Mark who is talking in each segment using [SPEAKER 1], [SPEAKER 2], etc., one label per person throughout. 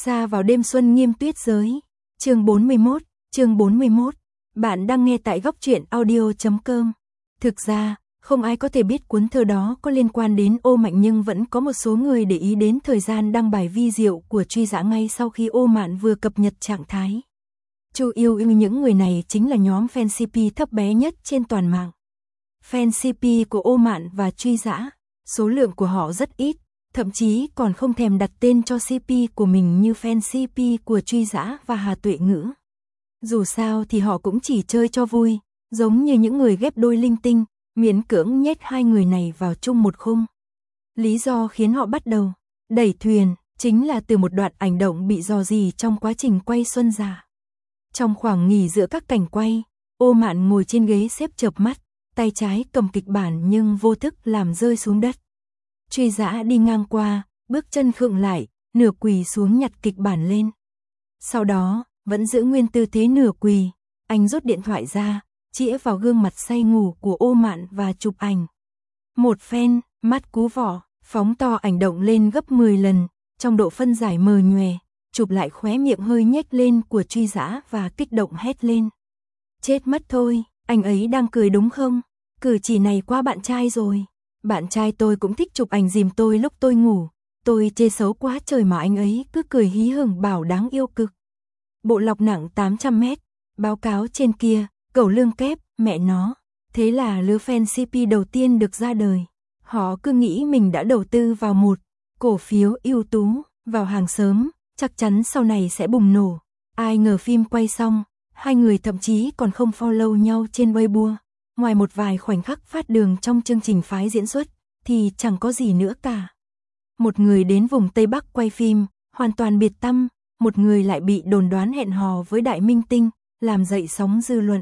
[SPEAKER 1] Xa vào đêm xuân nghiêm tuyết giới. Chương 41. Bạn đang nghe tại góc truyện audio.com. Thực ra, không ai có thể biết cuốn thơ đó có liên quan đến Ô Mạn, nhưng vẫn có một số người để ý đến thời gian đăng bài vi diệu của Truy Dã ngay sau khi Ô Mạn vừa cập nhật trạng thái. Chủ yếu những người này chính là nhóm fan CP thấp bé nhất trên toàn mạng. Fan CP của Ô Mạn và Truy Dã, số lượng của họ rất ít, thậm chí còn không thèm đặt tên cho CP của mình như fan CP của Truy Dã và Hà Tuệ Ngữ. Dù sao thì họ cũng chỉ chơi cho vui, giống như những người ghép đôi linh tinh, miễn cưỡng nhét hai người này vào chung một khung. Lý do khiến họ bắt đầu đẩy thuyền chính là từ một đoạn ảnh động bị rò rỉ trong quá trình quay Xuân Dạ. Trong khoảng nghỉ giữa các cảnh quay, Ô Mạn ngồi trên ghế xếp chợp mắt, tay trái cầm kịch bản nhưng vô thức làm rơi xuống đất. Truy Dã đi ngang qua, bước chân khựng lại, nửa quỳ xuống nhặt kịch bản lên. Sau đó, vẫn giữ nguyên tư thế nửa quỳ, anh rút điện thoại ra, chĩa vào gương mặt say ngủ của Ô Mạn và chụp ảnh. Một phen, mắt cú vỏ, phóng to ảnh động lên gấp 10 lần, trong độ phân giải mờ nhòe, chụp lại khóe miệng hơi nhếch lên của Truy Dã và kích động hét lên. Chết mất thôi, anh ấy đang cười đúng không? Cử chỉ này qua bạn trai rồi. Bạn trai tôi cũng thích chụp ảnh dìm tôi lúc tôi ngủ. Tôi chê xấu quá trời mà anh ấy cứ cười hí hửng bảo đáng yêu cực. Bộ lọc nặng 800 mét, báo cáo trên kia, cẩu lương kép, mẹ nó. Thế là lứa fan CP đầu tiên được ra đời. Họ cứ nghĩ mình đã đầu tư vào một cổ phiếu ưu tú, vào hàng sớm, chắc chắn sau này sẽ bùng nổ. Ai ngờ phim quay xong, hai người thậm chí còn không follow nhau trên Weibo. Ngoài một vài khoảnh khắc phát đường trong chương trình phái diễn xuất, thì chẳng có gì nữa cả. Một người đến vùng Tây Bắc quay phim, hoàn toàn biệt tăm, một người lại bị đồn đoán hẹn hò với đại minh tinh, làm dậy sóng dư luận.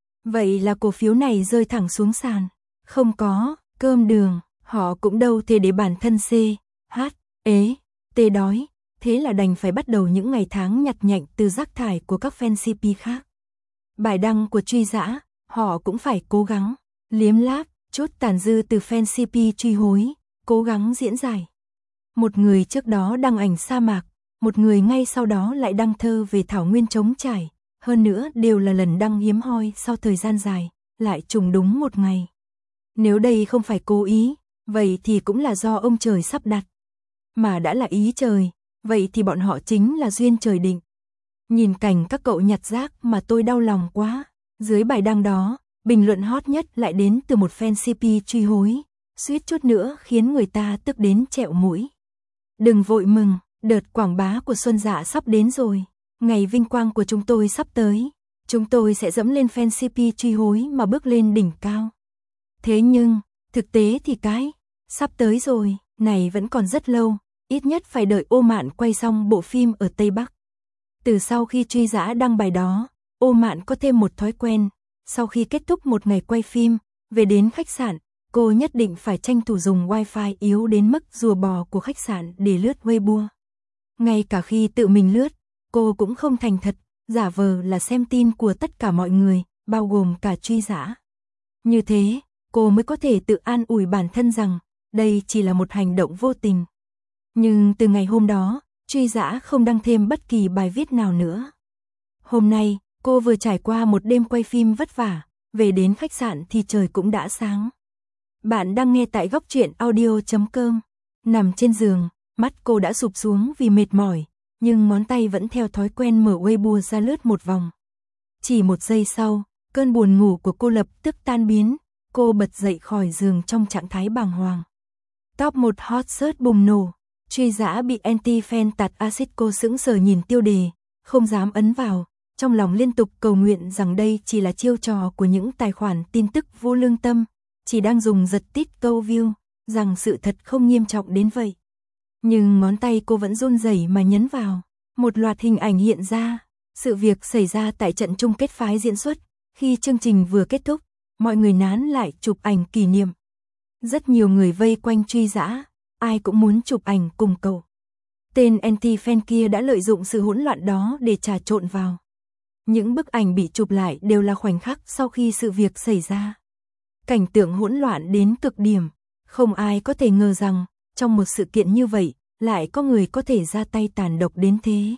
[SPEAKER 1] Vậy là cổ phiếu này rơi thẳng xuống sàn. Không có cơm đường, họ cũng đâu thể để bản thân C, H, ế, T đói. Thế là đành phải bắt đầu những ngày tháng nhặt nhạnh từ rác thải của các fan CP khác. Bài đăng của Truy Dã, họ cũng phải cố gắng liếm láp chút tàn dư từ fan CP truy hối, cố gắng diễn giải. Một người trước đó đăng ảnh sa mạc, một người ngay sau đó lại đăng thơ về thảo nguyên trống trải, hơn nữa đều là lần đăng hiếm hoi sau thời gian dài, lại trùng đúng một ngày. Nếu đây không phải cố ý, vậy thì cũng là do ông trời sắp đặt. Mà đã là ý trời, vậy thì bọn họ chính là duyên trời định. Nhìn cảnh các cậu nhặt rác mà tôi đau lòng quá. Dưới bài đăng đó, bình luận hot nhất lại đến từ một fan CP truy hối, suýt chút nữa khiến người ta tức đến trẹo mũi. Đừng vội mừng, đợt quảng bá của Xuân Dạ sắp đến rồi. Ngày vinh quang của chúng tôi sắp tới. Chúng tôi sẽ dẫm lên fan CP truy hối mà bước lên đỉnh cao. Thế nhưng, thực tế thì cái sắp tới rồi, này vẫn còn rất lâu, ít nhất phải đợi Ô Mạn quay xong bộ phim ở Tây Bắc. Từ sau khi Truy Dã đăng bài đó, Ô Mạn có thêm một thói quen, sau khi kết thúc một ngày quay phim, về đến khách sạn, cô nhất định phải tranh thủ dùng wifi yếu đến mức rùa bò của khách sạn để lướt Weibo. Ngay cả khi tự mình lướt, cô cũng không thành thật, giả vờ là xem tin của tất cả mọi người, bao gồm cả Truy Dã. Như thế, cô mới có thể tự an ủi bản thân rằng, đây chỉ là một hành động vô tình. Nhưng từ ngày hôm đó, Truy Dã không đăng thêm bất kỳ bài viết nào nữa. Hôm nay, cô vừa trải qua một đêm quay phim vất vả, về đến khách sạn thì trời cũng đã sáng. Bạn đang nghe tại góc truyện audio.com. Nằm trên giường, mắt cô đã sụp xuống vì mệt mỏi, nhưng ngón tay vẫn theo thói quen mở Weibo ra lướt một vòng. Chỉ một giây sau, cơn buồn ngủ của cô lập tức tan biến, cô bật dậy khỏi giường trong trạng thái bàng hoàng. Top 1 hot search bùng nổ, Truy Dã bị anti-fan tạt axit, cô sững sờ nhìn tiêu đề, không dám ấn vào. Trong lòng liên tục cầu nguyện rằng đây chỉ là chiêu trò của những tài khoản tin tức vô lương tâm, chỉ đang dùng giật tít câu view, rằng sự thật không nghiêm trọng đến vậy. Nhưng ngón tay cô vẫn run rẩy mà nhấn vào. Một loạt hình ảnh hiện ra, sự việc xảy ra tại trận chung kết phái diễn xuất. Khi chương trình vừa kết thúc, mọi người nán lại chụp ảnh kỷ niệm. Rất nhiều người vây quanh Truy Dã, ai cũng muốn chụp ảnh cùng cậu. Tên anti-fan kia đã lợi dụng sự hỗn loạn đó để trà trộn vào. Những bức ảnh bị chụp lại đều là khoảnh khắc sau khi sự việc xảy ra. Cảnh tượng hỗn loạn đến cực điểm, không ai có thể ngờ rằng, trong một sự kiện như vậy, lại có người có thể ra tay tàn độc đến thế.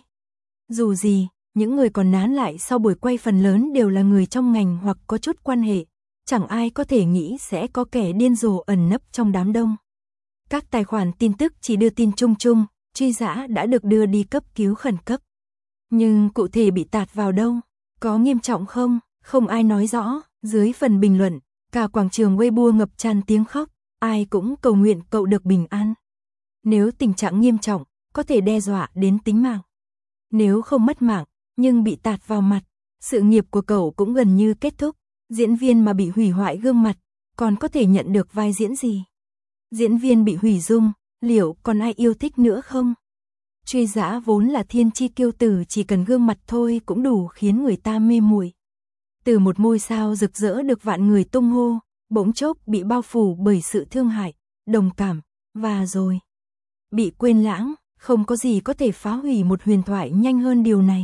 [SPEAKER 1] Dù gì, những người còn nán lại sau buổi quay phần lớn đều là người trong ngành hoặc có chút quan hệ, chẳng ai có thể nghĩ sẽ có kẻ điên rồ ẩn nấp trong đám đông. Các tài khoản tin tức chỉ đưa tin chung chung, truy dã đã được đưa đi cấp cứu khẩn cấp. Nhưng cụ thể bị tạt vào đâu, có nghiêm trọng không, không ai nói rõ. Dưới phần bình luận, cả quảng trường Weibo ngập tràn tiếng khóc, ai cũng cầu nguyện cậu được bình an. Nếu tình trạng nghiêm trọng, có thể đe dọa đến tính mạng. Nếu không mất mạng, nhưng bị tạt vào mặt, sự nghiệp của cậu cũng gần như kết thúc. Diễn viên mà bị hủy hoại gương mặt, còn có thể nhận được vai diễn gì? Diễn viên bị hủy dung, liệu còn ai yêu thích nữa không? Truy dã vốn là thiên chi kiêu tử, chỉ cần gương mặt thôi cũng đủ khiến người ta mê muội. Từ một ngôi sao rực rỡ được vạn người tung hô, bỗng chốc bị bao phủ bởi sự thương hại, đồng cảm, và rồi bị quên lãng, không có gì có thể phá hủy một huyền thoại nhanh hơn điều này.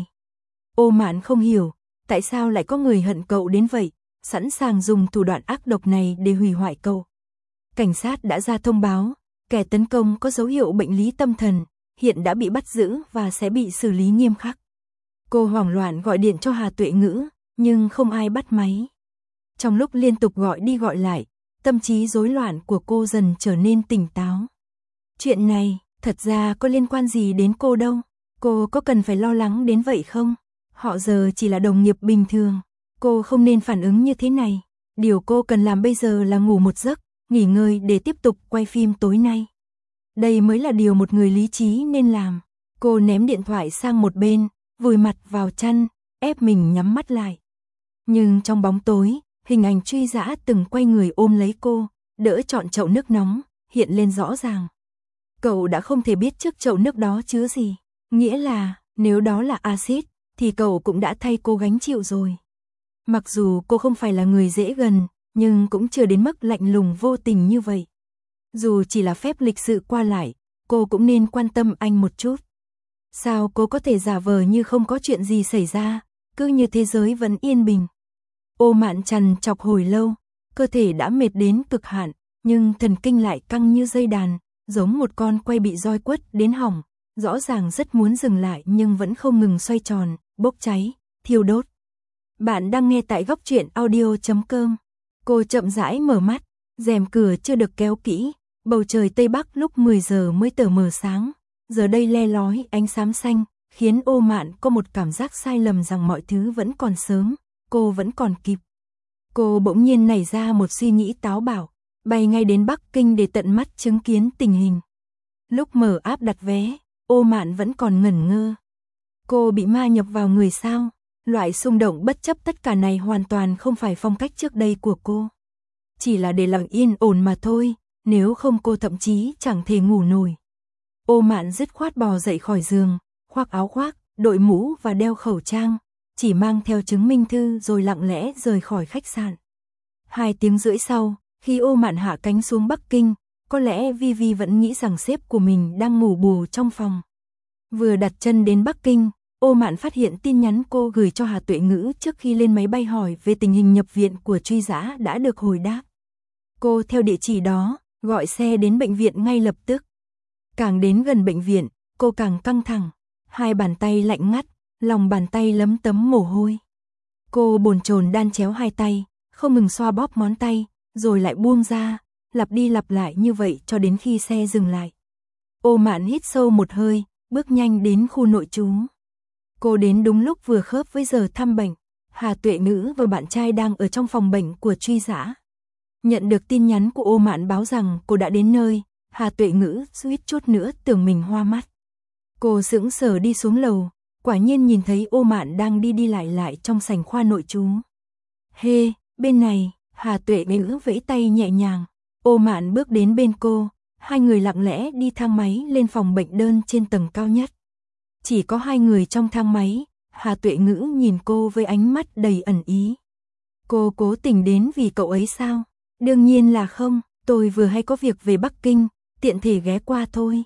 [SPEAKER 1] Ô Mạn không hiểu, tại sao lại có người hận cậu đến vậy, sẵn sàng dùng thủ đoạn ác độc này để hủy hoại cậu. Cảnh sát đã ra thông báo, kẻ tấn công có dấu hiệu bệnh lý tâm thần, hiện đã bị bắt giữ và sẽ bị xử lý nghiêm khắc. Cô hoảng loạn gọi điện cho Hà Tuệ Ngữ, nhưng không ai bắt máy. Trong lúc liên tục gọi đi gọi lại, tâm trí rối loạn của cô dần trở nên tỉnh táo. Chuyện này, thật ra có liên quan gì đến cô đâu, cô có cần phải lo lắng đến vậy không? Họ giờ chỉ là đồng nghiệp bình thường, cô không nên phản ứng như thế này. Điều cô cần làm bây giờ là ngủ một giấc, nghỉ ngơi để tiếp tục quay phim tối nay. Đây mới là điều một người lý trí nên làm. Cô ném điện thoại sang một bên, vùi mặt vào chăn, ép mình nhắm mắt lại. Nhưng trong bóng tối, hình ảnh truy dã từng quay người ôm lấy cô, đỡ trọn chậu nước nóng, hiện lên rõ ràng. Cậu đã không thể biết trước chậu nước đó chứa gì. Nghĩa là, nếu đó là axit, thì cậu cũng đã thay cô gánh chịu rồi. Mặc dù cô không phải là người dễ gần, nhưng cũng chưa đến mức lạnh lùng vô tình như vậy. Dù chỉ là phép lịch sự qua lại, cô cũng nên quan tâm anh một chút. Sao cô có thể giả vờ như không có chuyện gì xảy ra, cứ như thế giới vẫn yên bình. Ô Mạn trằn trọc hồi lâu, cơ thể đã mệt đến cực hạn, nhưng thần kinh lại căng như dây đàn, giống một con quay bị roi quất đến hỏng, rõ ràng rất muốn dừng lại nhưng vẫn không ngừng xoay tròn, bốc cháy, thiêu đốt. Bạn đang nghe tại góc truyện audio.com. Cô chậm rãi mở mắt, rèm cửa chưa được kéo kỹ, bầu trời Tây Bắc lúc 10 giờ mới tờ mờ sáng, giờ đây le lói ánh xám xanh, khiến Ô Mạn có một cảm giác sai lầm rằng mọi thứ vẫn còn sớm, cô vẫn còn kịp. Cô bỗng nhiên nảy ra một suy nghĩ táo bạo, bay ngay đến Bắc Kinh để tận mắt chứng kiến tình hình. Lúc mở app đặt vé, Ô Mạn vẫn còn ngẩn ngơ. Cô bị ma nhập vào người sao? Loại xung động bất chấp tất cả này hoàn toàn không phải phong cách trước đây của cô. Chỉ là để lặng yên ổn mà thôi, nếu không cô thậm chí chẳng thể ngủ nổi. Ô Mạn dứt khoát bò dậy khỏi giường, khoác áo khoác, đội mũ và đeo khẩu trang, chỉ mang theo chứng minh thư rồi lặng lẽ rời khỏi khách sạn. 2 tiếng rưỡi sau, khi Ô Mạn hạ cánh xuống Bắc Kinh, có lẽ Vivi vẫn nghĩ rằng sếp của mình đang ngủ bù trong phòng. Vừa đặt chân đến Bắc Kinh, Ô Mạn phát hiện tin nhắn cô gửi cho Hà Tuệ Ngữ trước khi lên máy bay hỏi về tình hình nhập viện của truy dã đã được hồi đáp. Cô theo địa chỉ đó, gọi xe đến bệnh viện ngay lập tức. Càng đến gần bệnh viện, cô càng căng thẳng, 2 bàn tay lạnh ngắt, lòng bàn tay lấm tấm mồ hôi. Cô bồn chồn đan chéo 2 tay, không ngừng xoa bóp ngón tay, rồi lại buông ra, lặp đi lặp lại như vậy cho đến khi xe dừng lại. Ô Mạn hít sâu một hơi, bước nhanh đến khu nội trú. Cô đến đúng lúc vừa khớp với giờ thăm bệnh. Hà Tuệ Ngữ và bạn trai đang ở trong phòng bệnh của truy dã. Nhận được tin nhắn của Ô Mạn báo rằng cô đã đến nơi, Hà Tuệ Ngữ suýt chút nữa tưởng mình hoa mắt. Cô sững sờ đi xuống lầu, quả nhiên nhìn thấy Ô Mạn đang đi lại trong sảnh khoa nội trú. Hê, bên này, Hà Tuệ Ngữ vẫy tay nhẹ nhàng. Ô Mạn bước đến bên cô, 2 người lặng lẽ đi thang máy lên phòng bệnh đơn trên tầng cao nhất. Chỉ có 2 người trong thang máy, Hà Tuệ Ngữ nhìn cô với ánh mắt đầy ẩn ý. Cô cố tình đến vì cậu ấy sao? Đương nhiên là không, tôi vừa hay có việc về Bắc Kinh, tiện thể ghé qua thôi.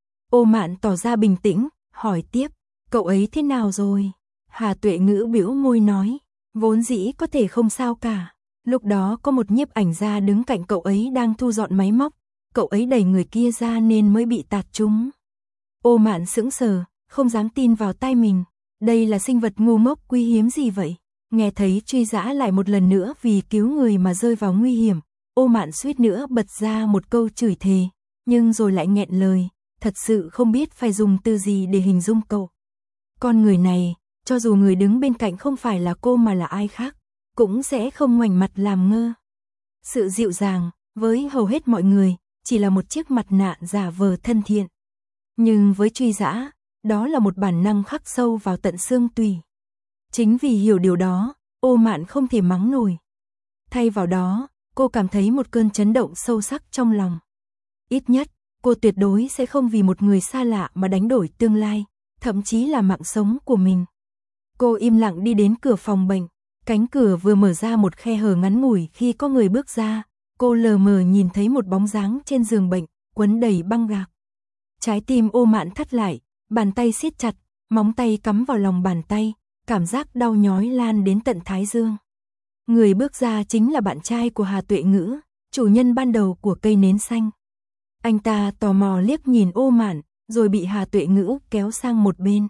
[SPEAKER 1] Ô Mạn tỏ ra bình tĩnh, hỏi tiếp, cậu ấy thế nào rồi? Hà Tuệ Ngữ bĩu môi nói, vốn dĩ có thể không sao cả. Lúc đó có một nhiếp ảnh gia đứng cạnh cậu ấy đang thu dọn máy móc, cậu ấy đẩy người kia ra nên mới bị tạt trúng. Ô Mạn sững sờ, không dám tin vào tai mình. Đây là sinh vật ngu ngốc quý hiếm gì vậy? Nghe thấy truy dã lại một lần nữa vì cứu người mà rơi vào nguy hiểm, Ô Mạn suýt nữa bật ra một câu chửi thề, nhưng rồi lại nghẹn lời, thật sự không biết phải dùng từ gì để hình dung cậu. Con người này, cho dù người đứng bên cạnh không phải là cô mà là ai khác, cũng sẽ không ngoảnh mặt làm ngơ. Sự dịu dàng, với hầu hết mọi người, chỉ là một chiếc mặt nạ giả vờ thân thiện. Nhưng với truy dã, đó là một bản năng khắc sâu vào tận xương tủy. Chính vì hiểu điều đó, Ô Mạn không thể mắng nổi. Thay vào đó, cô cảm thấy một cơn chấn động sâu sắc trong lòng. Ít nhất, cô tuyệt đối sẽ không vì một người xa lạ mà đánh đổi tương lai, thậm chí là mạng sống của mình. Cô im lặng đi đến cửa phòng bệnh. Cánh cửa vừa mở ra một khe hở ngắn ngủi khi có người bước ra, cô lờ mờ nhìn thấy một bóng dáng trên giường bệnh, quấn đầy băng gạc. Trái tim Ô Mạn thắt lại, bàn tay siết chặt, móng tay cắm vào lòng bàn tay, cảm giác đau nhói lan đến tận thái dương. Người bước ra chính là bạn trai của Hà Tuệ Ngữ, chủ nhân ban đầu của cây nến xanh. Anh ta tò mò liếc nhìn Ô Mạn, rồi bị Hà Tuệ Ngữ kéo sang một bên.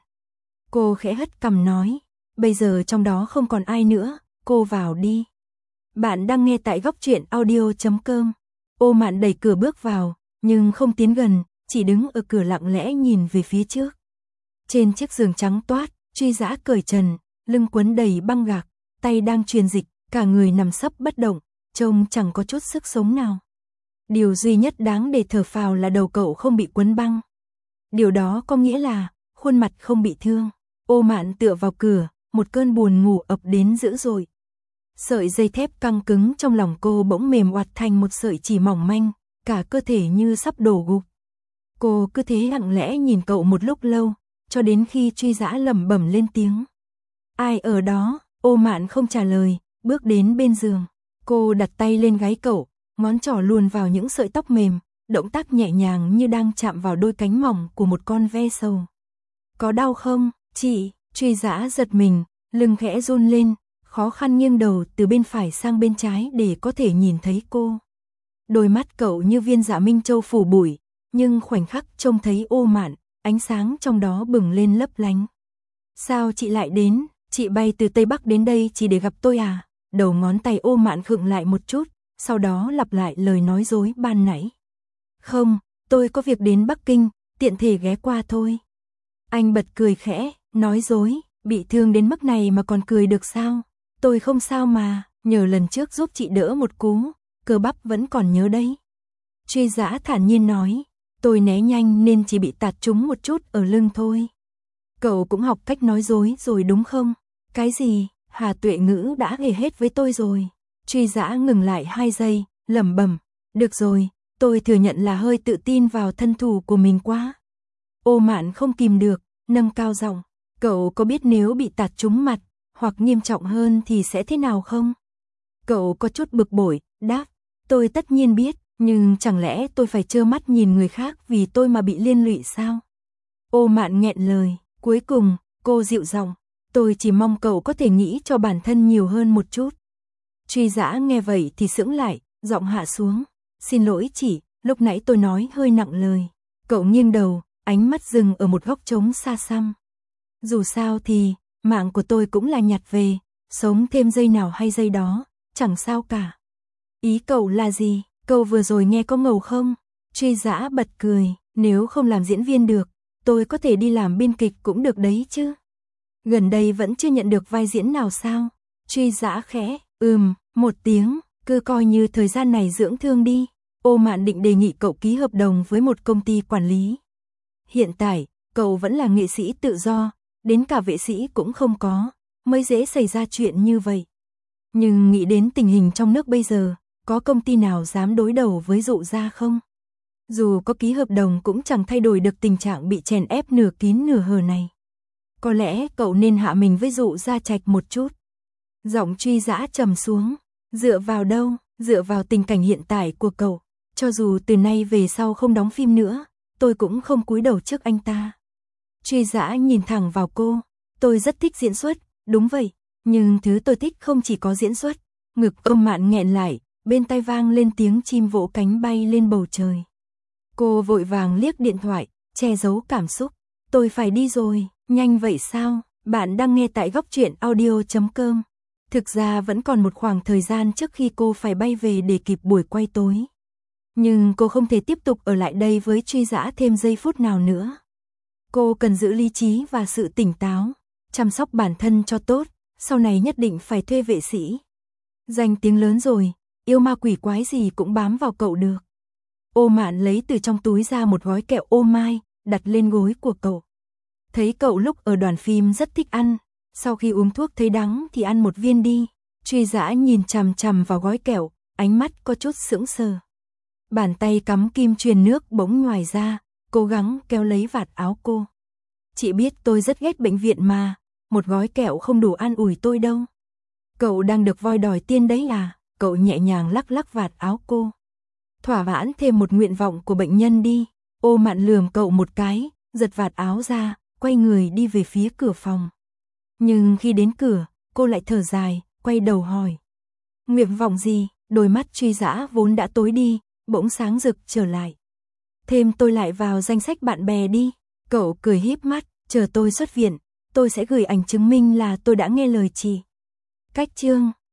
[SPEAKER 1] Cô khẽ hất cằm nói, bây giờ trong đó không còn ai nữa, cô vào đi. Bạn đang nghe tại góc truyện audio.com. Ô Mạn đẩy cửa bước vào, nhưng không tiến gần, chỉ đứng ở cửa lặng lẽ nhìn về phía trước. Trên chiếc giường trắng toát, truy dã cởi trần, lưng quấn đầy băng gạc, tay đang truyền dịch, cả người nằm sấp bất động, trông chẳng có chút sức sống nào. Điều duy nhất đáng để thở phào là đầu cậu không bị quấn băng. Điều đó có nghĩa là khuôn mặt không bị thương. Ô Mạn tựa vào cửa, một cơn buồn ngủ ập đến dữ dội. Sợi dây thép căng cứng trong lòng cô bỗng mềm oặt thành một sợi chỉ mỏng manh, cả cơ thể như sắp đổ gục. Cô cứ thế lặng lẽ nhìn cậu một lúc lâu, cho đến khi truy dã lẩm bẩm lên tiếng. Ai ở đó? Ô Mạn không trả lời, bước đến bên giường. Cô đặt tay lên gáy cậu, ngón trỏ luồn vào những sợi tóc mềm, động tác nhẹ nhàng như đang chạm vào đôi cánh mỏng của một con ve sầu. Có đau không, chị? Truy dã giật mình, lưng khẽ run lên, khó khăn nghiêng đầu từ bên phải sang bên trái để có thể nhìn thấy cô. Đôi mắt cậu như viên dạ minh châu phủ bụi, nhưng khoảnh khắc trông thấy Ô Mạn, ánh sáng trong đó bừng lên lấp lánh. Sao chị lại đến? Chị bay từ Tây Bắc đến đây chỉ để gặp tôi à? Đầu ngón tay Ô Mạn khựng lại một chút, sau đó lặp lại lời nói dối ban nãy. Không, tôi có việc đến Bắc Kinh, tiện thể ghé qua thôi. Anh bật cười khẽ, nói dối, bị thương đến mức này mà còn cười được sao? Tôi không sao mà, nhờ lần trước giúp chị đỡ một cú, cơ bắp vẫn còn nhớ đấy. Truy dã thản nhiên nói, tôi né nhanh nên chỉ bị tạt trúng một chút ở lưng thôi. Cậu cũng học cách nói dối rồi đúng không? Cái gì? Hà Tuệ Ngữ đã hề hết với tôi rồi. Truy dã ngừng lại 2 giây, lẩm bẩm, được rồi, tôi thừa nhận là hơi tự tin vào thân thủ của mình quá. Ô Mạn không kìm được, nâng cao giọng, cậu có biết nếu bị tạt trúng mặt, hoặc nghiêm trọng hơn thì sẽ thế nào không? Cậu có chút bực bội, đáp, tôi tất nhiên biết, nhưng chẳng lẽ tôi phải trơ mắt nhìn người khác vì tôi mà bị liên lụy sao? Ô Mạn nghẹn lời, cuối cùng, cô dịu giọng, tôi chỉ mong cậu có thể nghĩ cho bản thân nhiều hơn một chút. Truy dã nghe vậy thì sững lại, giọng hạ xuống, xin lỗi chị, lúc nãy tôi nói hơi nặng lời. Cậu nghiêng đầu, ánh mắt dừng ở một góc trống xa xăm. Dù sao thì, mạng của tôi cũng là nhặt về, sống thêm giây nào hay giây đó, chẳng sao cả. Ý cậu là gì? Câu vừa rồi nghe có ngầu không? Truy dã bật cười, nếu không làm diễn viên được, tôi có thể đi làm biên kịch cũng được đấy chứ. Gần đây vẫn chưa nhận được vai diễn nào sao? Truy dã khẽ, một tiếng, cứ coi như thời gian này dưỡng thương đi. Ô Mạn định đề nghị cậu ký hợp đồng với một công ty quản lý. Hiện tại, cậu vẫn là nghệ sĩ tự do, đến cả vệ sĩ cũng không có, mới dễ xảy ra chuyện như vậy. Nhưng nghĩ đến tình hình trong nước bây giờ, có công ty nào dám đối đầu với Dụ Gia không? Dù có ký hợp đồng cũng chẳng thay đổi được tình trạng bị chèn ép nửa kín nửa hở này. Có lẽ cậu nên hạ mình với Dụ Gia Trạch một chút. Giọng truy dã trầm xuống, dựa vào đâu? Dựa vào tình cảnh hiện tại của cậu. Cho dù từ nay về sau không đóng phim nữa, tôi cũng không cúi đầu trước anh ta. Truy dã nhìn thẳng vào cô, tôi rất thích diễn xuất, đúng vậy, nhưng thứ tôi thích không chỉ có diễn xuất. Ngực Ô Mạn nghẹn lại, bên tai vang lên tiếng chim vỗ cánh bay lên bầu trời. Cô vội vàng liếc điện thoại, che giấu cảm xúc. Tôi phải đi rồi, nhanh vậy sao? Bạn đang nghe tại góc truyện audio.com. Thực ra vẫn còn một khoảng thời gian trước khi cô phải bay về để kịp buổi quay tối. Nhưng cô không thể tiếp tục ở lại đây với Truy Dã thêm giây phút nào nữa. Cô cần giữ lý trí và sự tỉnh táo, chăm sóc bản thân cho tốt, sau này nhất định phải thuê vệ sĩ. Danh tiếng lớn rồi, yêu ma quỷ quái gì cũng bám vào cậu được. Ô Mạn lấy từ trong túi ra một gói kẹo ô mai, đặt lên gối của cậu. Thấy cậu lúc ở đoàn phim rất thích ăn, sau khi uống thuốc thấy đắng thì ăn một viên đi. Truy Dã nhìn chằm chằm vào gói kẹo, ánh mắt có chút sững sờ. Bàn tay cắm kim truyền nước bỗng nhoài ra, cố gắng kéo lấy vạt áo cô. Chị biết tôi rất ghét bệnh viện mà, một gói kẹo không đủ an ủi tôi đâu. Cậu đang được voi đòi tiên đấy à? Cậu nhẹ nhàng lắc lắc vạt áo cô. Thỏa mãn thêm một nguyện vọng của bệnh nhân đi. Ô Mạn lườm cậu một cái, giật vạt áo ra, quay người đi về phía cửa phòng. Nhưng khi đến cửa, cô lại thở dài, quay đầu hỏi. Nguyện vọng gì? Đôi mắt Truy Dã vốn đã tối đi, bỗng sáng rực trở lại. Thêm tôi lại vào danh sách bạn bè đi. Cậu cười híp mắt, chờ tôi xuất viện, tôi sẽ gửi ảnh chứng minh là tôi đã nghe lời chị. Cách chương